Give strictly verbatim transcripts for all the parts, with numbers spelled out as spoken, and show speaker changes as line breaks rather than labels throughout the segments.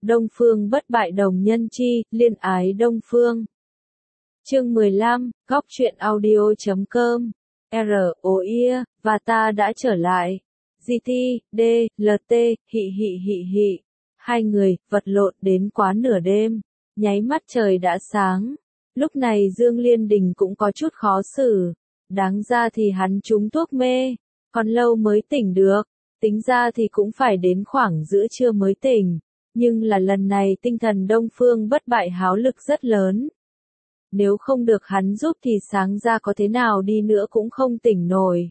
Đông Phương bất bại đồng nhân chi, liên ái Đông Phương. Chương mười lăm, góc truyện audio.com. R, O I, và ta đã trở lại. G T, D, L T, hị hị hị hị. Hai người, vật lộn đến quá nửa đêm. Nháy mắt trời đã sáng. Lúc này Dương Liên Đình cũng có chút khó xử. Đáng ra thì hắn trúng thuốc mê. Còn lâu mới tỉnh được. Tính ra thì cũng phải đến khoảng giữa trưa mới tỉnh. Nhưng là lần này tinh thần Đông Phương bất bại háo lực rất lớn. Nếu không được hắn giúp thì sáng ra có thế nào đi nữa cũng không tỉnh nổi.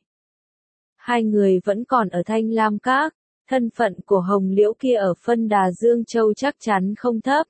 Hai người vẫn còn ở Thanh Lam Các, thân phận của Hồng Liễu kia ở phân đà Dương Châu chắc chắn không thấp.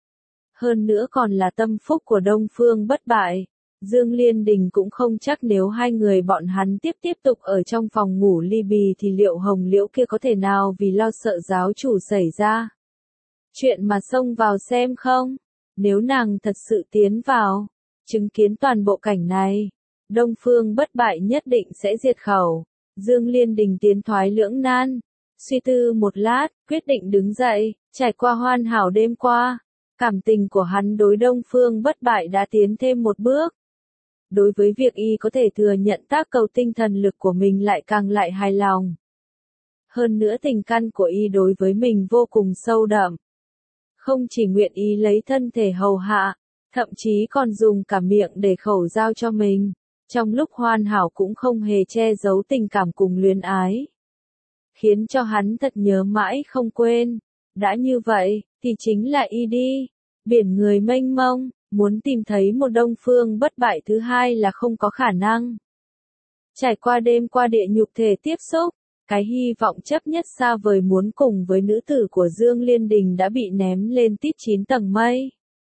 Hơn nữa còn là tâm phúc của Đông Phương bất bại. Dương Liên Đình cũng không chắc nếu hai người bọn hắn tiếp tiếp tục ở trong phòng ngủ ly bì thì liệu Hồng Liễu kia có thể nào vì lo sợ giáo chủ xảy ra chuyện mà xông vào xem không? Nếu nàng thật sự tiến vào, chứng kiến toàn bộ cảnh này, Đông Phương bất bại nhất định sẽ diệt khẩu. Dương Liên Đình tiến thoái lưỡng nan, suy tư một lát, quyết định đứng dậy, trải qua hoàn hảo đêm qua. Cảm tình của hắn đối Đông Phương bất bại đã tiến thêm một bước. Đối với việc y có thể thừa nhận tác cầu tinh thần lực của mình lại càng lại hài lòng. Hơn nữa tình căn của y đối với mình vô cùng sâu đậm. Không chỉ nguyện ý lấy thân thể hầu hạ, thậm chí còn dùng cả miệng để khẩu giao cho mình. Trong lúc hoàn hảo cũng không hề che giấu tình cảm cùng luyến ái. Khiến cho hắn thật nhớ mãi không quên. Đã như vậy, thì chính là y đi. Biển người mênh mông, muốn tìm thấy một Đông Phương bất bại thứ hai là không có khả năng. Trải qua đêm qua địa nhục thể tiếp xúc, cái hy vọng chấp nhất xa vời muốn cùng với nữ tử của Dương Liên Đình đã bị ném lên tít chín tầng mây.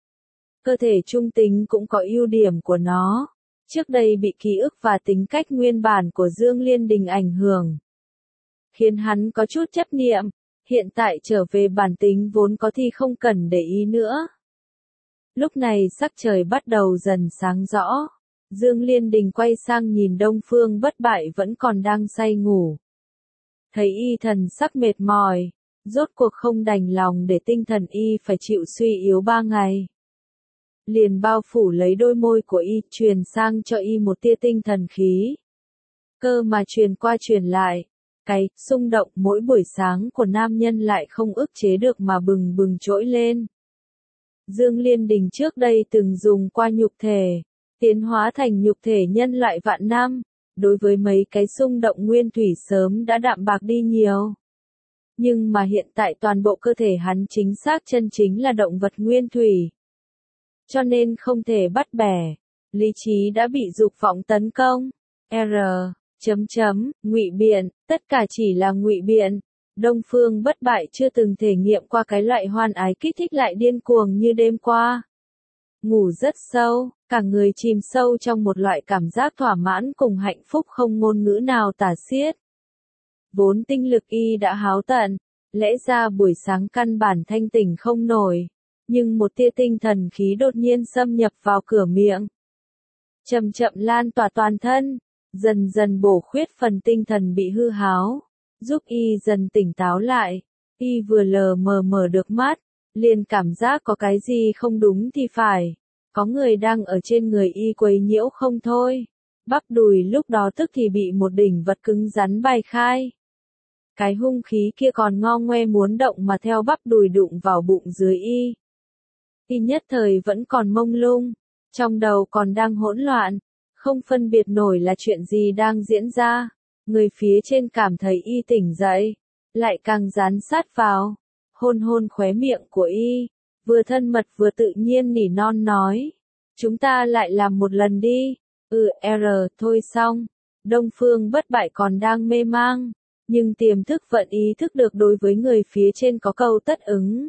Cơ thể trung tính cũng có ưu điểm của nó. Trước đây bị ký ức và tính cách nguyên bản của Dương Liên Đình ảnh hưởng, khiến hắn có chút chấp niệm, hiện tại trở về bản tính vốn có thì không cần để ý nữa. Lúc này sắc trời bắt đầu dần sáng rõ, Dương Liên Đình quay sang nhìn Đông Phương bất bại vẫn còn đang say ngủ. Thấy y thần sắc mệt mỏi, rốt cuộc không đành lòng để tinh thần y phải chịu suy yếu ba ngày. Liền bao phủ lấy đôi môi của y, truyền sang cho y một tia tinh thần khí. Cơ mà truyền qua truyền lại, cái xung động mỗi buổi sáng của nam nhân lại không ức chế được mà bừng bừng trỗi lên. Dương Liên Đình trước đây từng dùng qua nhục thể, tiến hóa thành nhục thể nhân loại vạn năm, đối với mấy cái xung động nguyên thủy sớm đã đạm bạc đi nhiều. Nhưng mà hiện tại toàn bộ cơ thể hắn chính xác chân chính là động vật nguyên thủy. Cho nên không thể bắt bẻ, lý trí đã bị dục vọng tấn công. R, chấm chấm, ngụy biện, tất cả chỉ là ngụy biện. Đông Phương bất bại chưa từng thể nghiệm qua cái loại hoan ái kích thích lại điên cuồng như đêm qua. Ngủ rất sâu, cả người chìm sâu trong một loại cảm giác thỏa mãn cùng hạnh phúc không ngôn ngữ nào tả xiết. Vốn tinh lực y đã háo tận, lẽ ra buổi sáng căn bản thanh tỉnh không nổi. Nhưng một tia tinh thần khí đột nhiên xâm nhập vào cửa miệng. Chậm chậm lan tỏa toàn thân, dần dần bổ khuyết phần tinh thần bị hư háo, giúp y dần tỉnh táo lại. Y vừa lờ mờ mở được mắt, liền cảm giác có cái gì không đúng thì phải. Có người đang ở trên người y quấy nhiễu không thôi. Bắp đùi lúc đó tức thì bị một đỉnh vật cứng rắn bay khai. Cái hung khí kia còn ngo ngoe muốn động mà theo bắp đùi đụng vào bụng dưới y. Y nhất thời vẫn còn mông lung, trong đầu còn đang hỗn loạn, không phân biệt nổi là chuyện gì đang diễn ra. Người phía trên cảm thấy y tỉnh dậy, lại càng dán sát vào, hôn hôn khóe miệng của y, vừa thân mật vừa tự nhiên nỉ non nói. Chúng ta lại làm một lần đi. Ừ, R, thôi xong. Đông Phương bất bại còn đang mê mang, nhưng tiềm thức vẫn ý thức được đối với người phía trên có câu tất ứng.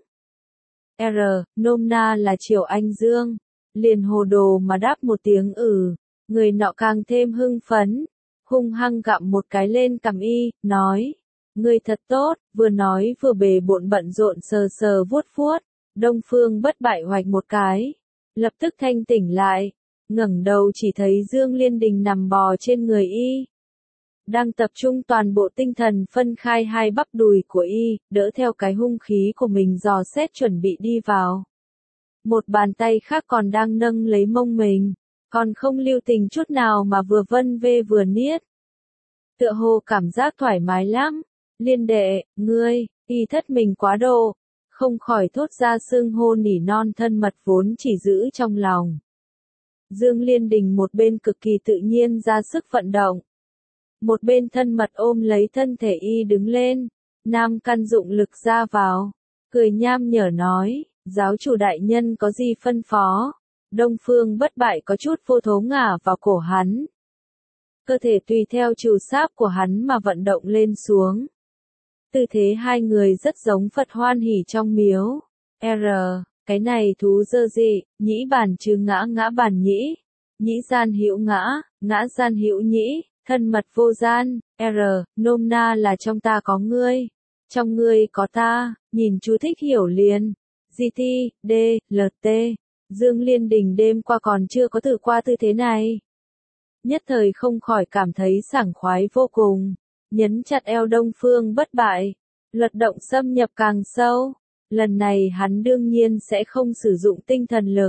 R, nôm na là Triều Anh Dương, liền hồ đồ mà đáp một tiếng ừ, người nọ càng thêm hưng phấn, hung hăng gặm một cái lên cằm y, nói, ngươi thật tốt, vừa nói vừa bề bộn bận rộn sờ sờ vuốt vuốt. Đông Phương bất bại hoạch một cái, lập tức thanh tỉnh lại, ngẩng đầu chỉ thấy Dương Liên Đình nằm bò trên người y. đang tập trung toàn bộ tinh thần phân khai hai bắp đùi của y, đỡ theo cái hung khí của mình dò xét chuẩn bị đi vào. Một bàn tay khác còn đang nâng lấy mông mình, còn không lưu tình chút nào mà vừa vân vê vừa niết. Tựa hồ cảm giác thoải mái lắm. Liên đệ, ngươi, y thất mình quá độ, không khỏi thốt ra xưng hô nỉ non thân mật vốn chỉ giữ trong lòng. Dương Liên Đình một bên cực kỳ tự nhiên ra sức vận động, một bên thân mật ôm lấy thân thể y đứng lên, nam căn dụng lực ra vào, cười nham nhở nói, giáo chủ đại nhân có gì phân phó. Đông Phương Bất Bại có chút vô thố ngả vào cổ hắn. Cơ thể tùy theo chiều sáp của hắn mà vận động lên xuống. Tư thế hai người rất giống Phật hoan hỉ trong miếu. R, cái này thú dơ dị, nhĩ bản chứ ngã ngã bản nhĩ. Nhĩ gian hữu ngã, ngã gian hữu nhĩ, thân mật vô gian. R, nôm na là trong ta có ngươi, trong ngươi có ta, nhìn chú thích hiểu liền. giê tê, D, lờ tê. Dương Liên Đình đêm qua còn chưa có thử qua tư thế này. Nhất thời không khỏi cảm thấy sảng khoái vô cùng. Nhấn chặt eo Đông Phương Bất Bại. Luật động xâm nhập càng sâu. Lần này hắn đương nhiên sẽ không sử dụng tinh thần lực,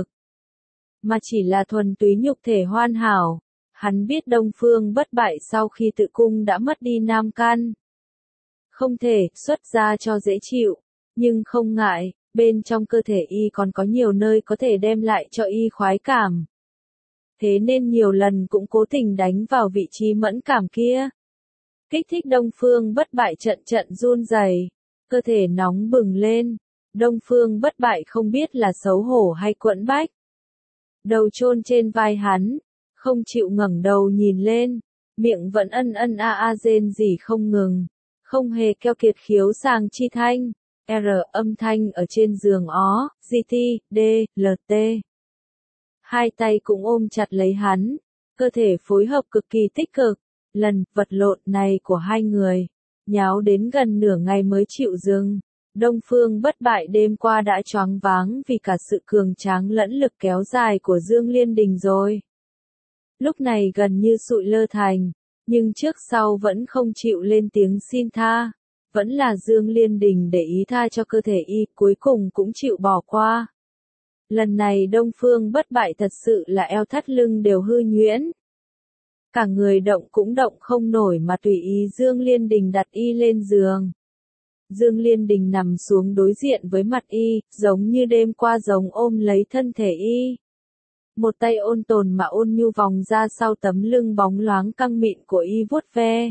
mà chỉ là thuần túy nhục thể hoàn hảo. Hắn biết Đông Phương Bất Bại sau khi tự cung đã mất đi nam căn, không thể xuất ra cho dễ chịu, nhưng không ngại, bên trong cơ thể y còn có nhiều nơi có thể đem lại cho y khoái cảm. Thế nên nhiều lần cũng cố tình đánh vào vị trí mẫn cảm kia. Kích thích Đông Phương Bất Bại trận trận run rẩy, cơ thể nóng bừng lên. Đông Phương Bất Bại không biết là xấu hổ hay quẫn bách. Đầu chôn trên vai hắn, không chịu ngẩng đầu nhìn lên, miệng vẫn ân ân a a rên rỉ không ngừng, không hề keo kiệt khiếu sàng chi thanh. R âm thanh ở trên giường ó, giê tê, D, lờ tê. Hai tay cũng ôm chặt lấy hắn, cơ thể phối hợp cực kỳ tích cực. Lần vật lộn này của hai người, nháo đến gần nửa ngày mới chịu dừng. Đông Phương Bất Bại đêm qua đã choáng váng vì cả sự cường tráng lẫn lực kéo dài của Dương Liên Đình rồi. Lúc này gần như sụi lơ thành, nhưng trước sau vẫn không chịu lên tiếng xin tha. Vẫn là Dương Liên Đình để ý tha cho cơ thể y, cuối cùng cũng chịu bỏ qua. Lần này Đông Phương Bất Bại thật sự là eo thắt lưng đều hư nhuyễn. Cả người động cũng động không nổi mà tùy ý Dương Liên Đình đặt y lên giường. Dương Liên Đình nằm xuống đối diện với mặt y, giống như đêm qua giống ôm lấy thân thể y. Một tay ôn tồn mà ôn nhu vòng ra sau tấm lưng bóng loáng căng mịn của y vuốt ve.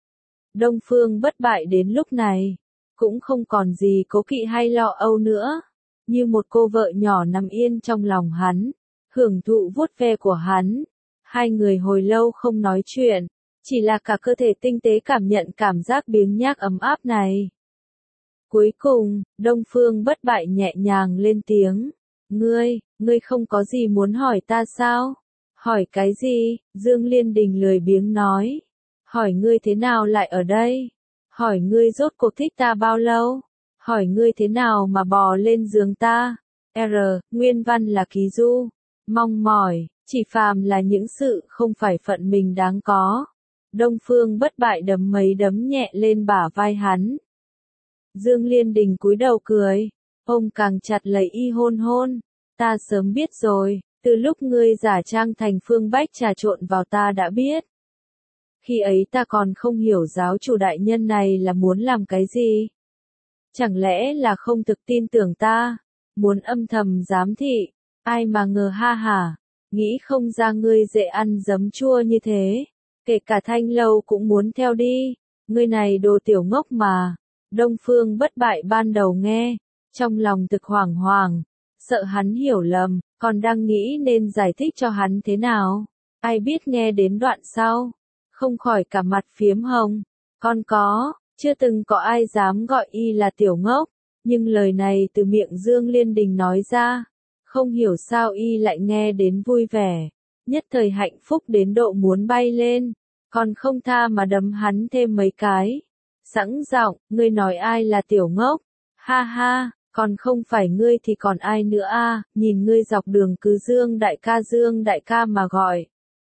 Đông Phương Bất Bại đến lúc này, cũng không còn gì cố kỵ hay lo âu nữa. Như một cô vợ nhỏ nằm yên trong lòng hắn, hưởng thụ vuốt ve của hắn. Hai người hồi lâu không nói chuyện, chỉ là cả cơ thể tinh tế cảm nhận cảm giác biếng nhác ấm áp này. Cuối cùng, Đông Phương Bất Bại nhẹ nhàng lên tiếng. Ngươi, ngươi không có gì muốn hỏi ta sao? Hỏi cái gì? Dương Liên Đình lười biếng nói. Hỏi ngươi thế nào lại ở đây? Hỏi ngươi rốt cuộc thích ta bao lâu? Hỏi ngươi thế nào mà bò lên giường ta? R, nguyên văn là ký du. Mong mỏi, chỉ phàm là những sự không phải phận mình đáng có. Đông Phương Bất Bại đấm mấy đấm nhẹ lên bả vai hắn. Dương Liên Đình cúi đầu cười, ôm càng chặt lấy y hôn hôn. Ta sớm biết rồi, từ lúc ngươi giả trang thành Phương Bách trà trộn vào ta đã biết. Khi ấy ta còn không hiểu giáo chủ đại nhân này là muốn làm cái gì. Chẳng lẽ là không thực tin tưởng ta, muốn âm thầm giám thị, ai mà ngờ ha hả, nghĩ không ra ngươi dễ ăn giấm chua như thế, kể cả Thanh Lâu cũng muốn theo đi, ngươi này đồ tiểu ngốc mà. Đông Phương Bất Bại ban đầu nghe, trong lòng thực hoảng hoảng, sợ hắn hiểu lầm, còn đang nghĩ nên giải thích cho hắn thế nào. Ai biết nghe đến đoạn sau, không khỏi cả mặt phiếm hồng. Còn có, chưa từng có ai dám gọi y là tiểu ngốc, nhưng lời này từ miệng Dương Liên Đình nói ra, không hiểu sao y lại nghe đến vui vẻ, nhất thời hạnh phúc đến độ muốn bay lên, còn không tha mà đấm hắn thêm mấy cái. Sẵn giọng, ngươi nói ai là tiểu ngốc? Ha ha, còn không phải ngươi thì còn ai nữa a? À, nhìn ngươi dọc đường cứ Dương đại ca Dương đại ca mà gọi.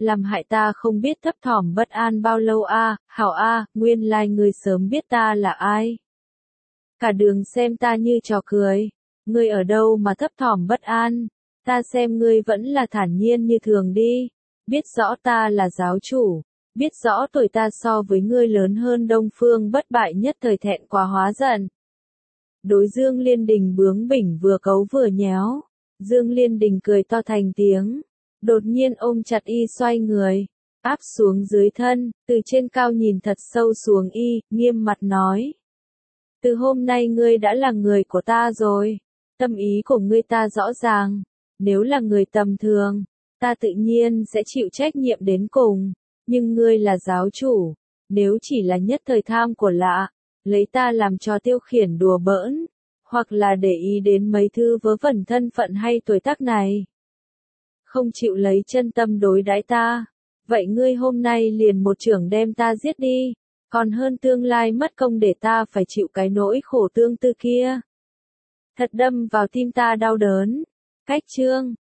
làm hại ta không biết thấp thỏm bất an bao lâu a, à, hảo a, à, nguyên lai ngươi sớm biết ta là ai. Cả đường xem ta như trò cười, ngươi ở đâu mà thấp thỏm bất an, ta xem ngươi vẫn là thản nhiên như thường đi, biết rõ ta là giáo chủ, biết rõ tuổi ta so với ngươi lớn hơn Đông Phương Bất Bại nhất thời thẹn quá hóa giận. Đối Dương Liên Đình bướng bỉnh vừa cấu vừa nhéo, Dương Liên Đình cười to thành tiếng, đột nhiên ôm chặt y xoay người, áp xuống dưới thân, từ trên cao nhìn thật sâu xuống y, nghiêm mặt nói. Từ hôm nay ngươi đã là người của ta rồi, tâm ý của ngươi ta rõ ràng, nếu là người tầm thường, ta tự nhiên sẽ chịu trách nhiệm đến cùng, nhưng ngươi là giáo chủ, nếu chỉ là nhất thời tham của lạ, lấy ta làm trò tiêu khiển đùa bỡn, hoặc là để ý đến mấy thứ vớ vẩn thân phận hay tuổi tác này, không chịu lấy chân tâm đối đãi ta, vậy ngươi hôm nay liền một chưởng đem ta giết đi, còn hơn tương lai mất công để ta phải chịu cái nỗi khổ tương tư kia. Thật đâm vào tim ta đau đớn. Cách chương